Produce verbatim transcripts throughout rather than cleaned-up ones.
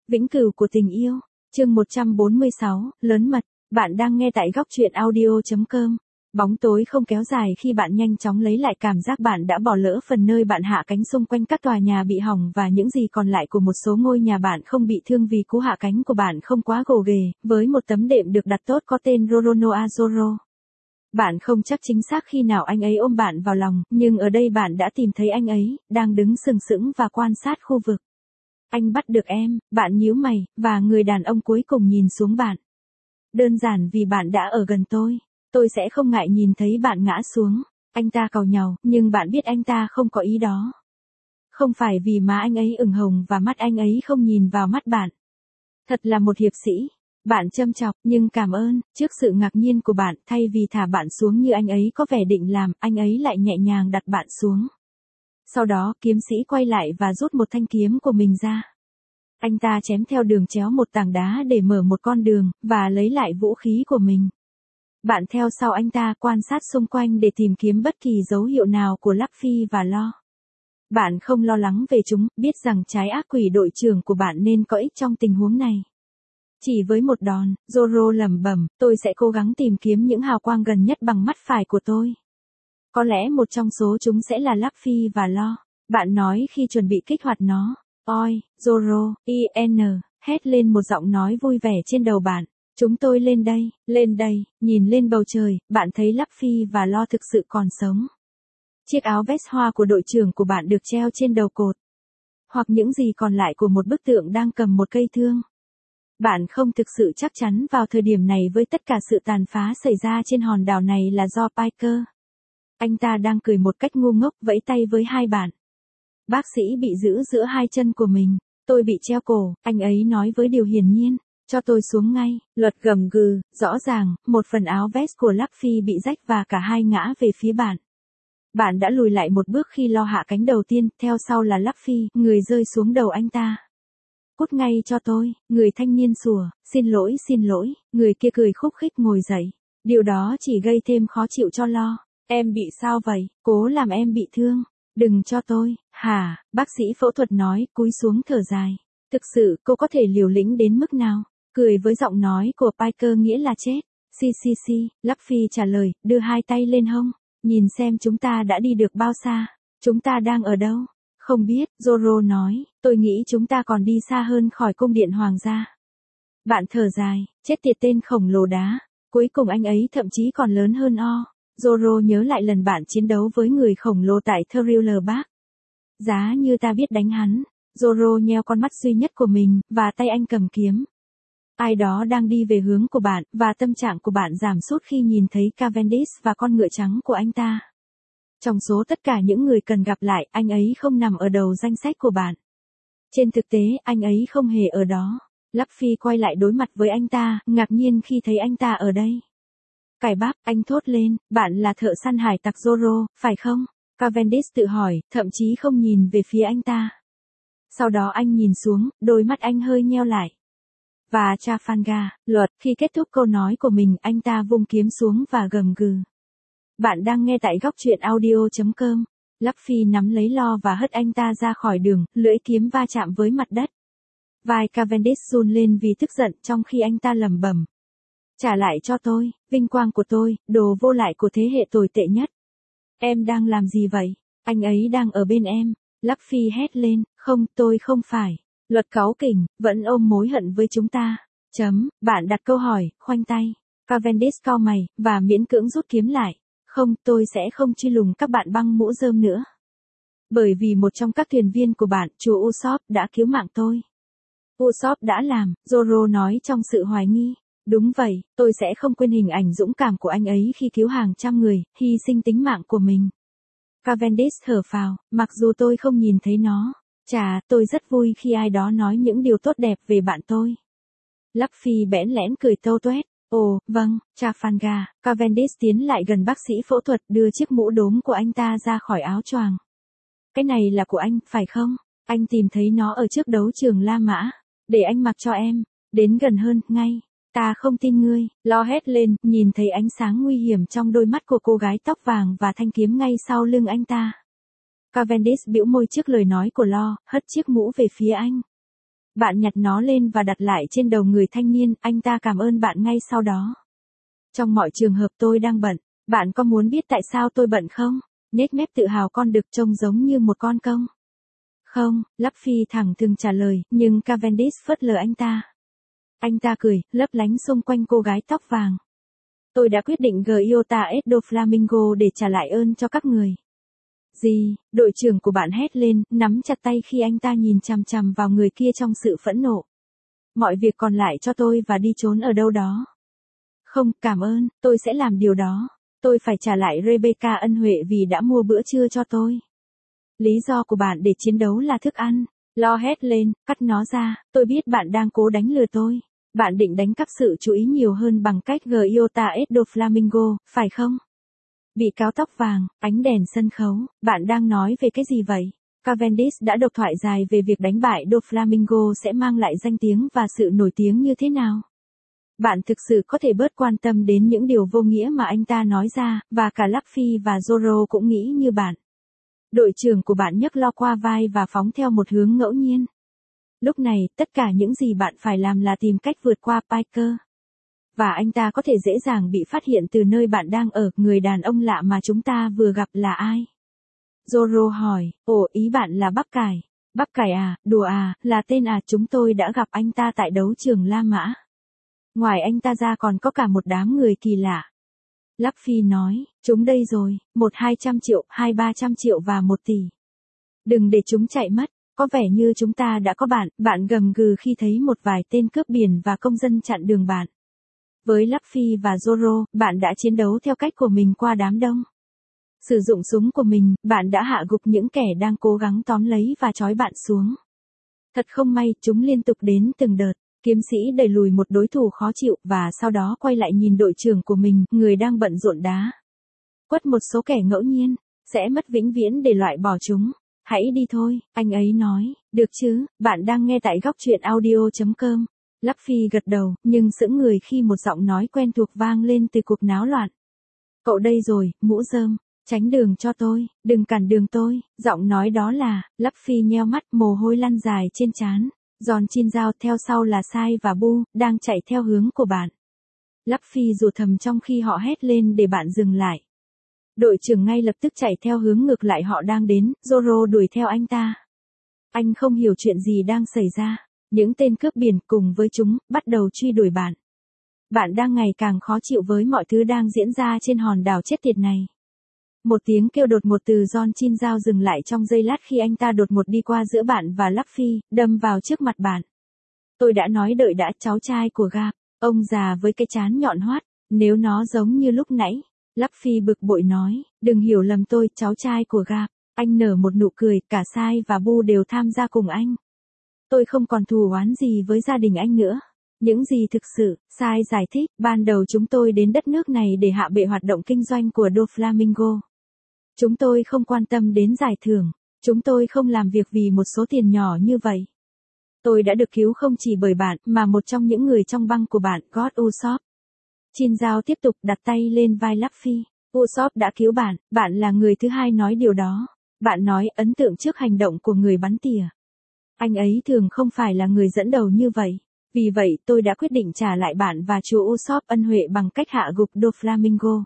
Vĩnh cửu của tình yêu, chương một trăm bốn mươi sáu, lớn mật, bạn đang nghe tại góc truyện audio chấm com. Bóng tối không kéo dài khi bạn nhanh chóng lấy lại cảm giác bạn đã bỏ lỡ phần nơi bạn hạ cánh xung quanh các tòa nhà bị hỏng và những gì còn lại của một số ngôi nhà bạn không bị thương vì cú hạ cánh của bạn không quá gồ ghề, với một tấm đệm được đặt tốt có tên Rorono Azoro. Bạn không chắc chính xác khi nào anh ấy ôm bạn vào lòng, nhưng ở đây bạn đã tìm thấy anh ấy, đang đứng sừng sững và quan sát khu vực. Anh bắt được em, bạn nhíu mày, và người đàn ông cuối cùng nhìn xuống bạn. Đơn giản vì bạn đã ở gần tôi. Tôi sẽ không ngại nhìn thấy bạn ngã xuống. Anh ta càu nhàu, nhưng bạn biết anh ta không có ý đó. Không phải vì má anh ấy ửng hồng và mắt anh ấy không nhìn vào mắt bạn. Thật là một hiệp sĩ. Bạn châm chọc, nhưng cảm ơn, trước sự ngạc nhiên của bạn, thay vì thả bạn xuống như anh ấy có vẻ định làm, anh ấy lại nhẹ nhàng đặt bạn xuống. Sau đó, kiếm sĩ quay lại và rút một thanh kiếm của mình ra. Anh ta chém theo đường chéo một tảng đá để mở một con đường, và lấy lại vũ khí của mình. Bạn theo sau anh ta quan sát xung quanh để tìm kiếm bất kỳ dấu hiệu nào của Luffy và Lo. Bạn không lo lắng về chúng, biết rằng trái ác quỷ đội trưởng của bạn nên có ích trong tình huống này. Chỉ với một đòn, Zoro lẩm bẩm, tôi sẽ cố gắng tìm kiếm những hào quang gần nhất bằng mắt phải của tôi. Có lẽ một trong số chúng sẽ là Luffy và Lo. Bạn nói khi chuẩn bị kích hoạt nó. Oi, Zoro, in, hét lên một giọng nói vui vẻ trên đầu bạn. Chúng tôi lên đây, lên đây, nhìn lên bầu trời, bạn thấy Luffy và Lo thực sự còn sống. Chiếc áo vest hoa của đội trưởng của bạn được treo trên đầu cột. Hoặc những gì còn lại của một bức tượng đang cầm một cây thương. Bạn không thực sự chắc chắn vào thời điểm này với tất cả sự tàn phá xảy ra trên hòn đảo này là do Piker. Anh ta đang cười một cách ngu ngốc vẫy tay với hai bạn. Bác sĩ bị giữ giữa hai chân của mình. Tôi bị treo cổ, anh ấy nói với điều hiển nhiên. Cho tôi xuống ngay, luật gầm gừ, rõ ràng, một phần áo vest của Luffy bị rách và cả hai ngã về phía bạn. Bạn đã lùi lại một bước khi Lo hạ cánh đầu tiên, theo sau là Luffy, người rơi xuống đầu anh ta. Cút ngay cho tôi, người thanh niên sủa, xin lỗi xin lỗi, người kia cười khúc khích ngồi dậy. Điều đó chỉ gây thêm khó chịu cho Lo. Em bị sao vậy, cố làm em bị thương. Đừng cho tôi, hả, bác sĩ phẫu thuật nói, cúi xuống thở dài. Thực sự, cô có thể liều lĩnh đến mức nào? Cười với giọng nói của Piker nghĩa là chết. Si si si, Luffy trả lời, đưa hai tay lên hông. Nhìn xem chúng ta đã đi được bao xa. Chúng ta đang ở đâu? Không biết, Zoro nói, tôi nghĩ chúng ta còn đi xa hơn khỏi cung điện hoàng gia. Bạn thở dài, chết tiệt tên khổng lồ đá. Cuối cùng anh ấy thậm chí còn lớn hơn O. Zoro nhớ lại lần bạn chiến đấu với người khổng lồ tại Thriller Bark. Giá như ta biết đánh hắn. Zoro nheo con mắt duy nhất của mình, và tay anh cầm kiếm. Ai đó đang đi về hướng của bạn, và tâm trạng của bạn giảm sút khi nhìn thấy Cavendish và con ngựa trắng của anh ta. Trong số tất cả những người cần gặp lại, anh ấy không nằm ở đầu danh sách của bạn. Trên thực tế, anh ấy không hề ở đó. Luffy quay lại đối mặt với anh ta, ngạc nhiên khi thấy anh ta ở đây. Cải bắp, anh thốt lên, bạn là thợ săn hải tặc Zoro, phải không? Cavendish tự hỏi, thậm chí không nhìn về phía anh ta. Sau đó anh nhìn xuống, đôi mắt anh hơi nheo lại. Và Trafalgar, luật, khi kết thúc câu nói của mình, anh ta vung kiếm xuống và gầm gừ. Bạn đang nghe tại góc truyện audio chấm com. Luffy nắm lấy Lo và hất anh ta ra khỏi đường, lưỡi kiếm va chạm với mặt đất. Vai Cavendish run lên vì tức giận trong khi anh ta lẩm bẩm. Trả lại cho tôi, vinh quang của tôi, đồ vô lại của thế hệ tồi tệ nhất. Em đang làm gì vậy? Anh ấy đang ở bên em. Luffy hét lên, không, tôi không phải. Luật cáu kỉnh, vẫn ôm mối hận với chúng ta. Chấm, bạn đặt câu hỏi, khoanh tay. Cavendish cau mày, và miễn cưỡng rút kiếm lại. Không, tôi sẽ không truy lùng các bạn băng mũ rơm nữa. Bởi vì một trong các thuyền viên của bạn, chúa Usopp, đã cứu mạng tôi. Usopp đã làm, Zoro nói trong sự hoài nghi. Đúng vậy, tôi sẽ không quên hình ảnh dũng cảm của anh ấy khi cứu hàng trăm người, hy sinh tính mạng của mình. Cavendish thở phào, mặc dù tôi không nhìn thấy nó. Chà, tôi rất vui khi ai đó nói những điều tốt đẹp về bạn tôi. Luffy bẽn lẽn cười tâu tuét. Ồ, vâng, Trafalgar. Cavendish tiến lại gần bác sĩ phẫu thuật, đưa chiếc mũ đốm của anh ta ra khỏi áo choàng. Cái này là của anh, phải không? Anh tìm thấy nó ở trước đấu trường La Mã. Để anh mặc cho em. Đến gần hơn, ngay. Ta không tin ngươi. Lo hét lên, nhìn thấy ánh sáng nguy hiểm trong đôi mắt của cô gái tóc vàng và thanh kiếm ngay sau lưng anh ta. Cavendish bĩu môi trước lời nói của Lo, hất chiếc mũ về phía anh. Bạn nhặt nó lên và đặt lại trên đầu người thanh niên, anh ta cảm ơn bạn ngay sau đó. Trong mọi trường hợp tôi đang bận, bạn có muốn biết tại sao tôi bận không? Nết mép tự hào con đực trông giống như một con công. Không, Luffy thẳng thừng trả lời, nhưng Cavendish phớt lờ anh ta. Anh ta cười, lấp lánh xung quanh cô gái tóc vàng. Tôi đã quyết định Gyota Edo Flamingo để trả lại ơn cho các người. Gì? Đội trưởng của bạn hét lên, nắm chặt tay khi anh ta nhìn chằm chằm vào người kia trong sự phẫn nộ. Mọi việc còn lại cho tôi và đi trốn ở đâu đó. Không, cảm ơn, tôi sẽ làm điều đó. Tôi phải trả lại Rebecca ân huệ vì đã mua bữa trưa cho tôi. Lý do của bạn để chiến đấu là thức ăn. Lo hét lên, cắt nó ra, tôi biết bạn đang cố đánh lừa tôi. Bạn định đánh cắp sự chú ý nhiều hơn bằng cách Gyota Edo Flamingo, phải không? Bị cáo tóc vàng, ánh đèn sân khấu, bạn đang nói về cái gì vậy? Cavendish đã độc thoại dài về việc đánh bại Doflamingo sẽ mang lại danh tiếng và sự nổi tiếng như thế nào. Bạn thực sự có thể bớt quan tâm đến những điều vô nghĩa mà anh ta nói ra, và cả Luffy và Zoro cũng nghĩ như bạn. Đội trưởng của bạn nhấc lo qua vai và phóng theo một hướng ngẫu nhiên. Lúc này, tất cả những gì bạn phải làm là tìm cách vượt qua Piker. Và anh ta có thể dễ dàng bị phát hiện từ nơi bạn đang ở. Người đàn ông lạ mà chúng ta vừa gặp là ai? Zoro hỏi, ồ, ý bạn là bắp cải. Bắp cải à, đùa à, là tên à, chúng tôi đã gặp anh ta tại đấu trường La Mã. Ngoài anh ta ra còn có cả một đám người kỳ lạ. Luffy nói, chúng đây rồi, một hai trăm triệu, hai ba trăm triệu và một tỷ. Đừng để chúng chạy mất, có vẻ như chúng ta đã có bạn, bạn gầm gừ khi thấy một vài tên cướp biển và công dân chặn đường bạn. Với Luffy và Zoro, bạn đã chiến đấu theo cách của mình qua đám đông. Sử dụng súng của mình, bạn đã hạ gục những kẻ đang cố gắng tóm lấy và trói bạn xuống. Thật không may, chúng liên tục đến từng đợt. Kiếm sĩ đẩy lùi một đối thủ khó chịu và sau đó quay lại nhìn đội trưởng của mình, người đang bận rộn đá. Quất một số kẻ ngẫu nhiên, sẽ mất vĩnh viễn để loại bỏ chúng. Hãy đi thôi, anh ấy nói, được chứ, bạn đang nghe tại góc truyện audio chấm com. Luffy gật đầu, nhưng sững người khi một giọng nói quen thuộc vang lên từ cuộc náo loạn. Cậu đây rồi, mũ rơm, tránh đường cho tôi, đừng cản đường tôi, giọng nói đó là, Luffy nheo mắt, mồ hôi lăn dài trên trán. Giòn chin dao theo sau là Sai và Bu, đang chạy theo hướng của bạn. Luffy rủa thầm trong khi họ hét lên để bạn dừng lại. Đội trưởng ngay lập tức chạy theo hướng ngược lại họ đang đến, Zoro đuổi theo anh ta. Anh không hiểu chuyện gì đang xảy ra. Những tên cướp biển cùng với chúng, bắt đầu truy đuổi bạn. Bạn đang ngày càng khó chịu với mọi thứ đang diễn ra trên hòn đảo chết tiệt này. Một tiếng kêu đột ngột từ John Chin Giao dừng lại trong giây lát khi anh ta đột ngột đi qua giữa bạn và Luffy, đâm vào trước mặt bạn. Tôi đã nói đợi đã, cháu trai của Garp, ông già với cái trán nhọn hoắt, nếu nó giống như lúc nãy. Luffy bực bội nói, đừng hiểu lầm tôi, cháu trai của Garp. Anh nở một nụ cười, cả Sai và Bu đều tham gia cùng anh. Tôi không còn thù oán gì với gia đình anh nữa. Những gì thực sự, Sai giải thích, ban đầu chúng tôi đến đất nước này để hạ bệ hoạt động kinh doanh của Doflamingo. Chúng tôi không quan tâm đến giải thưởng, chúng tôi không làm việc vì một số tiền nhỏ như vậy. Tôi đã được cứu không chỉ bởi bạn, mà một trong những người trong băng của bạn, God Usopp. Chin Giao tiếp tục đặt tay lên vai Luffy. Usopp đã cứu bạn, bạn là người thứ hai nói điều đó. Bạn nói ấn tượng trước hành động của người bắn tỉa. Anh ấy thường không phải là người dẫn đầu như vậy. Vì vậy tôi đã quyết định trả lại bạn và chú Usopp ân huệ bằng cách hạ gục Doflamingo.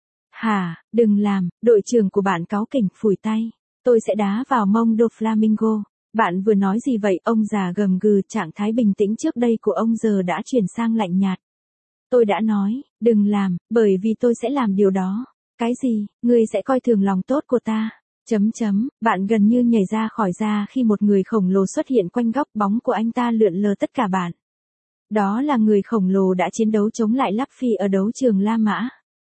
Hả, đừng làm, đội trưởng của bạn cáu kỉnh phủi tay. Tôi sẽ đá vào mông Doflamingo. Bạn vừa nói gì vậy? Ông già gầm gừ, trạng thái bình tĩnh trước đây của ông giờ đã chuyển sang lạnh nhạt. Tôi đã nói, đừng làm, bởi vì tôi sẽ làm điều đó. Cái gì, ngươi sẽ coi thường lòng tốt của ta? Chấm chấm, bạn gần như nhảy ra khỏi da khi một người khổng lồ xuất hiện quanh góc bóng của anh ta lượn lờ tất cả bạn. Đó là người khổng lồ đã chiến đấu chống lại Luffy ở đấu trường La Mã.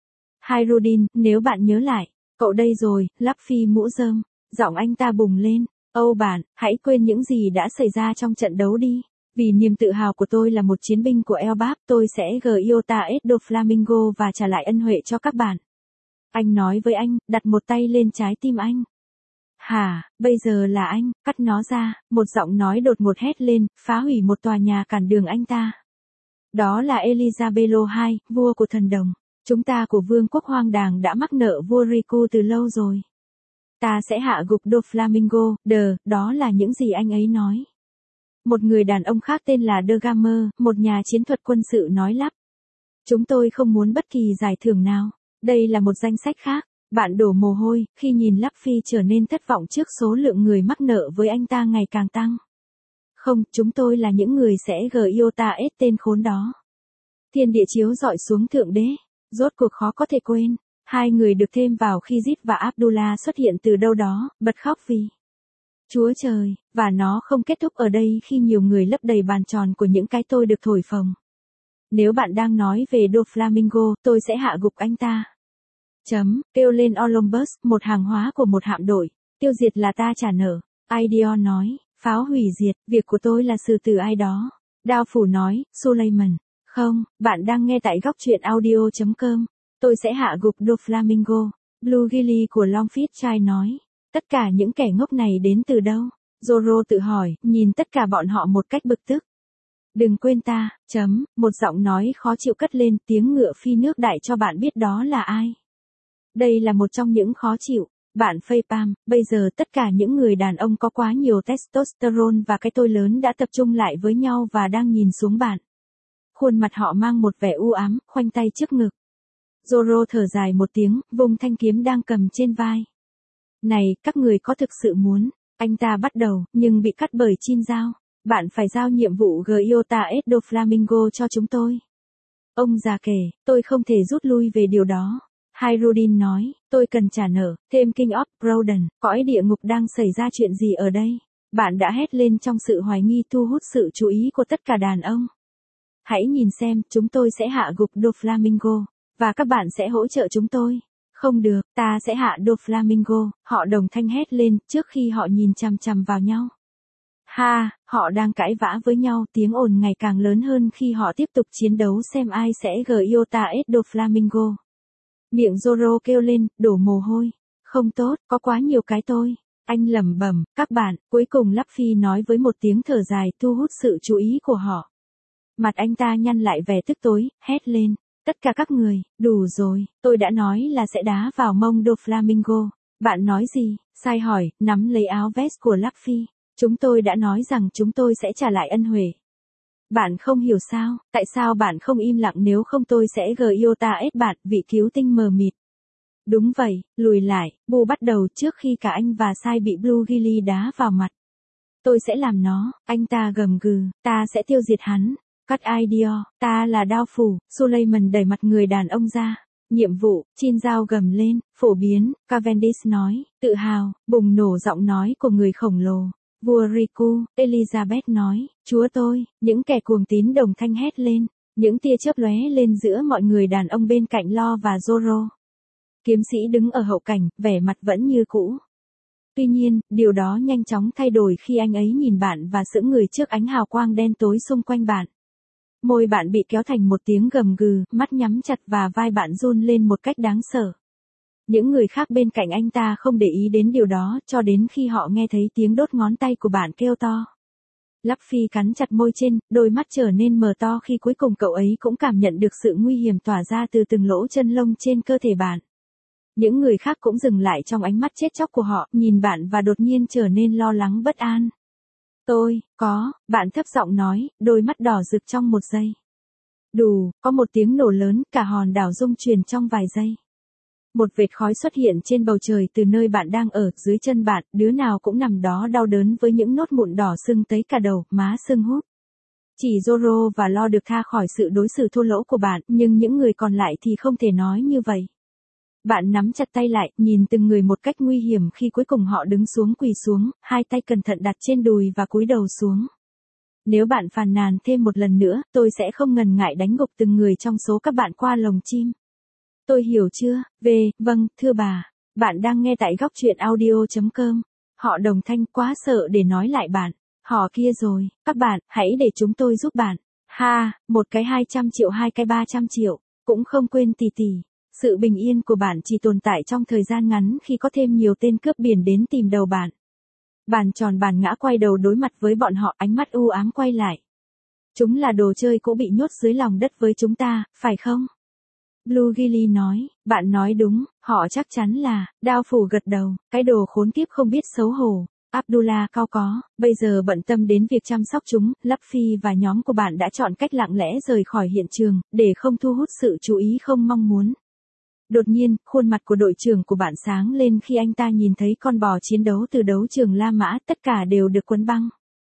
Hirudin, nếu bạn nhớ lại, cậu đây rồi, Luffy mũ rơm, giọng anh ta bùng lên. Âu bạn, hãy quên những gì đã xảy ra trong trận đấu đi. Vì niềm tự hào của tôi là một chiến binh của Elbap, tôi sẽ Gyota Edo Flamingo và trả lại ân huệ cho các bạn. Anh nói với anh, đặt một tay lên trái tim anh. Hả, bây giờ là anh, cắt nó ra, một giọng nói đột ngột hét lên, phá hủy một tòa nhà cản đường anh ta. Đó là Elizabeth hai, vua của thần đồng. Chúng ta của vương quốc hoang đàng đã mắc nợ vua Riku từ lâu rồi. Ta sẽ hạ gục Doflamingo, đờ, đó là những gì anh ấy nói. Một người đàn ông khác tên là The Gamer, một nhà chiến thuật quân sự nói lắp. Chúng tôi không muốn bất kỳ giải thưởng nào. Đây là một danh sách khác. Bạn đổ mồ hôi, khi nhìn Luffy trở nên thất vọng trước số lượng người mắc nợ với anh ta ngày càng tăng. Không, chúng tôi là những người sẽ Giota S tên khốn đó. Thiên địa chiếu dọi xuống thượng đế. Rốt cuộc khó có thể quên. Hai người được thêm vào khi Zip và Abdullah xuất hiện từ đâu đó, bật khóc vì. Chúa trời, và nó không kết thúc ở đây khi nhiều người lấp đầy bàn tròn của những cái tôi được thổi phồng. Nếu bạn đang nói về Doflamingo, tôi sẽ hạ gục anh ta. Chấm, kêu lên Olympus, một hàng hóa của một hạm đội. Tiêu diệt là ta trả nợ. Ideon nói, pháo hủy diệt, việc của tôi là xử tử ai đó. Đao phủ nói, Suleiman. Không, bạn đang nghe tại góc truyện audio chấm com. Tôi sẽ hạ gục Doflamingo. Blue Gilly của Longfit trai nói. Tất cả những kẻ ngốc này đến từ đâu? Zoro tự hỏi, nhìn tất cả bọn họ một cách bực tức. Đừng quên ta, chấm, một giọng nói khó chịu cất lên, tiếng ngựa phi nước đại cho bạn biết đó là ai. Đây là một trong những khó chịu. Bạn Facepalm, bây giờ tất cả những người đàn ông có quá nhiều testosterone và cái tôi lớn đã tập trung lại với nhau và đang nhìn xuống bạn. Khuôn mặt họ mang một vẻ u ám, khoanh tay trước ngực. Zoro thở dài một tiếng, vùng thanh kiếm đang cầm trên vai. Này, các người có thực sự muốn? Anh ta bắt đầu, nhưng bị cắt bởi Chin Giao. Bạn phải giao nhiệm vụ Giota S Doflamingo cho chúng tôi. Ông già kể, tôi không thể rút lui về điều đó. Hyrule nói, tôi cần trả nợ, thêm King of Broden, cõi địa ngục đang xảy ra chuyện gì ở đây? Bạn đã hét lên trong sự hoài nghi thu hút sự chú ý của tất cả đàn ông. Hãy nhìn xem, chúng tôi sẽ hạ gục Doflamingo, và các bạn sẽ hỗ trợ chúng tôi. Không được, ta sẽ hạ Doflamingo, họ đồng thanh hét lên trước khi họ nhìn chằm chằm vào nhau. Ha, họ đang cãi vã với nhau, tiếng ồn ngày càng lớn hơn khi họ tiếp tục chiến đấu xem ai sẽ Giota S Doflamingo. Miệng Zoro kêu lên, đổ mồ hôi. Không tốt, có quá nhiều cái tôi. Anh lẩm bẩm, các bạn, cuối cùng Luffy nói với một tiếng thở dài thu hút sự chú ý của họ. Mặt anh ta nhăn lại vẻ tức tối, hét lên. Tất cả các người, đủ rồi, tôi đã nói là sẽ đá vào mông Doflamingo. Bạn nói gì? Sai hỏi, nắm lấy áo vest của Luffy. Chúng tôi đã nói rằng chúng tôi sẽ trả lại ân huệ. Bạn không hiểu sao, tại sao bạn không im lặng nếu không tôi sẽ Giota S bạn, vị cứu tinh mờ mịt. Đúng vậy, lùi lại, Bu bắt đầu trước khi cả anh và Sai bị Blue Gilly đá vào mặt. Tôi sẽ làm nó, anh ta gầm gừ, ta sẽ tiêu diệt hắn. Cut idea, ta là đao phủ, Suleiman đẩy mặt người đàn ông ra. Nhiệm vụ, Chin Giao gầm lên, phổ biến, Cavendish nói, tự hào, bùng nổ giọng nói của người khổng lồ. Vua Riku, Elizabeth nói, chúa tôi, những kẻ cuồng tín đồng thanh hét lên, những tia chớp lóe lên giữa mọi người đàn ông bên cạnh Lo và Zoro. Kiếm sĩ đứng ở hậu cảnh, vẻ mặt vẫn như cũ. Tuy nhiên, điều đó nhanh chóng thay đổi khi anh ấy nhìn bạn và sững người trước ánh hào quang đen tối xung quanh bạn. Môi bạn bị kéo thành một tiếng gầm gừ, mắt nhắm chặt và vai bạn run lên một cách đáng sợ. Những người khác bên cạnh anh ta không để ý đến điều đó cho đến khi họ nghe thấy tiếng đốt ngón tay của bạn kêu to. Luffy cắn chặt môi trên, đôi mắt trở nên mờ to khi cuối cùng cậu ấy cũng cảm nhận được sự nguy hiểm tỏa ra từ từng lỗ chân lông trên cơ thể bạn. Những người khác cũng dừng lại trong ánh mắt chết chóc của họ, nhìn bạn và đột nhiên trở nên lo lắng bất an. Tôi, có, bạn thấp giọng nói, đôi mắt đỏ rực trong một giây. Đù, có một tiếng nổ lớn, cả hòn đảo rung chuyển trong vài giây. Một vệt khói xuất hiện trên bầu trời từ nơi bạn đang ở, dưới chân bạn, đứa nào cũng nằm đó đau đớn với những nốt mụn đỏ sưng tới cả đầu, má sưng húp. Chỉ Zoro và Lo được tha khỏi sự đối xử thô lỗ của bạn, nhưng những người còn lại thì không thể nói như vậy. Bạn nắm chặt tay lại, nhìn từng người một cách nguy hiểm khi cuối cùng họ đứng xuống quỳ xuống, hai tay cẩn thận đặt trên đùi và cúi đầu xuống. Nếu bạn phàn nàn thêm một lần nữa, tôi sẽ không ngần ngại đánh gục từng người trong số các bạn qua lồng chim. Tôi hiểu chưa? Về, vâng, thưa bà. Bạn đang nghe tại góc truyện audio chấm com. Họ đồng thanh quá sợ để nói lại bạn. Họ kia rồi, các bạn, hãy để chúng tôi giúp bạn. Ha, một cái hai trăm triệu hai cái ba trăm triệu. Cũng không quên tỷ tỷ. Sự bình yên của bạn chỉ tồn tại trong thời gian ngắn khi có thêm nhiều tên cướp biển đến tìm đầu bạn. Bàn tròn bàn ngã quay đầu đối mặt với bọn họ, ánh mắt u ám quay lại. Chúng là đồ chơi cũ bị nhốt dưới lòng đất với chúng ta, phải không? Blue Gilly nói, bạn nói đúng, họ chắc chắn là, đao phủ gật đầu, cái đồ khốn kiếp không biết xấu hổ. Abdullah cau có, bây giờ bận tâm đến việc chăm sóc chúng, Luffy và nhóm của bạn đã chọn cách lặng lẽ rời khỏi hiện trường, để không thu hút sự chú ý không mong muốn. Đột nhiên, khuôn mặt của đội trưởng của bạn sáng lên khi anh ta nhìn thấy con bò chiến đấu từ đấu trường La Mã, tất cả đều được quấn băng.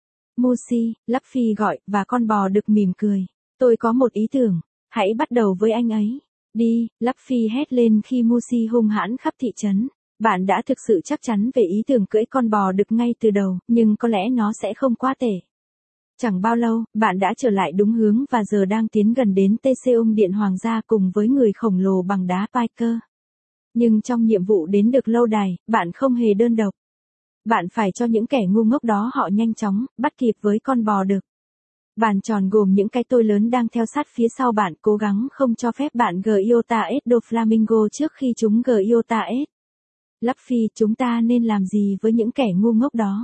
Mushi, Luffy gọi, và con bò đực mỉm cười. Tôi có một ý tưởng, hãy bắt đầu với anh ấy. Đi, Luffy hét lên khi Mushi hung hãn khắp thị trấn. Bạn đã thực sự chắc chắn về ý tưởng cưỡi con bò đực ngay từ đầu, nhưng có lẽ nó sẽ không quá tệ. Chẳng bao lâu, bạn đã trở lại đúng hướng và giờ đang tiến gần đến Theseum Điện Hoàng gia cùng với người khổng lồ bằng đá Piker. Nhưng trong nhiệm vụ đến được lâu đài, bạn không hề đơn độc. Bạn phải cho những kẻ ngu ngốc đó họ nhanh chóng, bắt kịp với con bò đực. Bàn tròn gồm những cái tôi lớn đang theo sát phía sau bạn, cố gắng không cho phép bạn Gyota S Doflamingo trước khi chúng Gyota S. Luffy, chúng ta nên làm gì với những kẻ ngu ngốc đó?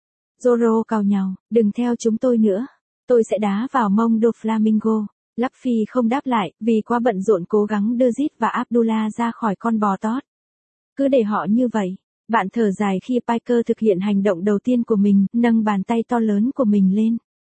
Zoro càu nhàu, đừng theo chúng tôi nữa. Tôi sẽ đá vào mông Doflamingo. Luffy không đáp lại, vì quá bận rộn cố gắng đưa Zip và Abdullah ra khỏi con bò tót. Cứ để họ như vậy. Bạn thở dài khi Piker thực hiện hành động đầu tiên của mình, nâng bàn tay to lớn của mình lên.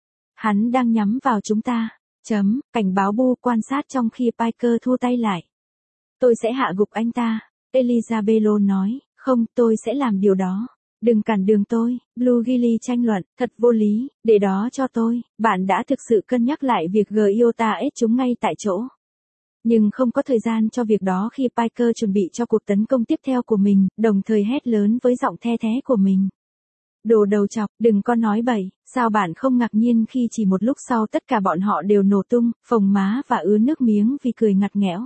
Hắn đang nhắm vào chúng ta. Chấm, cảnh báo Bu quan sát trong khi Piker thua tay lại. Tôi sẽ hạ gục anh ta. Elizabeth nói, không, tôi sẽ làm điều đó. Đừng cản đường tôi, Blue Gilly tranh luận, thật vô lý, để đó cho tôi, bạn đã thực sự cân nhắc lại việc Gyota S chúng ngay tại chỗ. Nhưng không có thời gian cho việc đó khi Piker chuẩn bị cho cuộc tấn công tiếp theo của mình, đồng thời hét lớn với giọng the thé của mình. Đồ đầu chọc, đừng có nói bậy, sao bạn không ngạc nhiên khi chỉ một lúc sau tất cả bọn họ đều nổ tung, phồng má và ứa nước miếng vì cười ngặt nghẽo.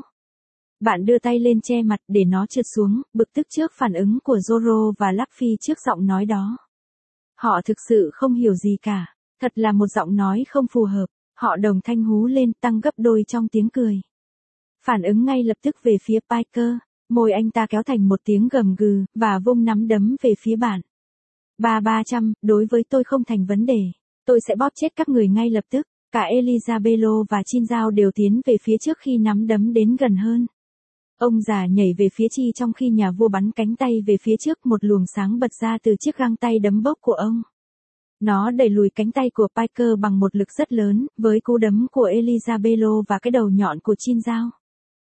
Bạn đưa tay lên che mặt để nó trượt xuống, bực tức trước phản ứng của Zoro và Luffy trước giọng nói đó. Họ thực sự không hiểu gì cả, thật là một giọng nói không phù hợp, họ đồng thanh hú lên tăng gấp đôi trong tiếng cười. Phản ứng ngay lập tức về phía Piker, môi anh ta kéo thành một tiếng gầm gừ, và vung nắm đấm về phía bạn. Ba ba trăm, đối với tôi không thành vấn đề, tôi sẽ bóp chết các người ngay lập tức, cả Elizabeth và Chinzao đều tiến về phía trước khi nắm đấm đến gần hơn. Ông già nhảy về phía Chi trong khi nhà vua bắn cánh tay về phía trước, một luồng sáng bật ra từ chiếc găng tay đấm bốc của ông. Nó đẩy lùi cánh tay của Piker bằng một lực rất lớn, với cú đấm của Elizabeth và cái đầu nhọn của Chinzao.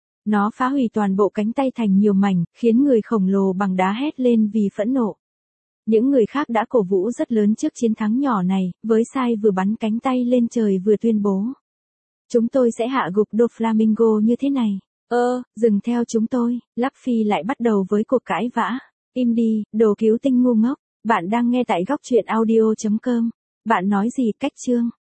Nó phá hủy toàn bộ cánh tay thành nhiều mảnh, khiến người khổng lồ bằng đá hét lên vì phẫn nộ. Những người khác đã cổ vũ rất lớn trước chiến thắng nhỏ này, với Sai vừa bắn cánh tay lên trời vừa tuyên bố. Chúng tôi sẽ hạ gục Doflamingo như thế này. Ơ, dừng theo chúng tôi, Luffy lại bắt đầu với cuộc cãi vã. Im đi, đồ cứu tinh ngu ngốc, bạn đang nghe tại góc truyện audio chấm com. Bạn nói gì cách chương?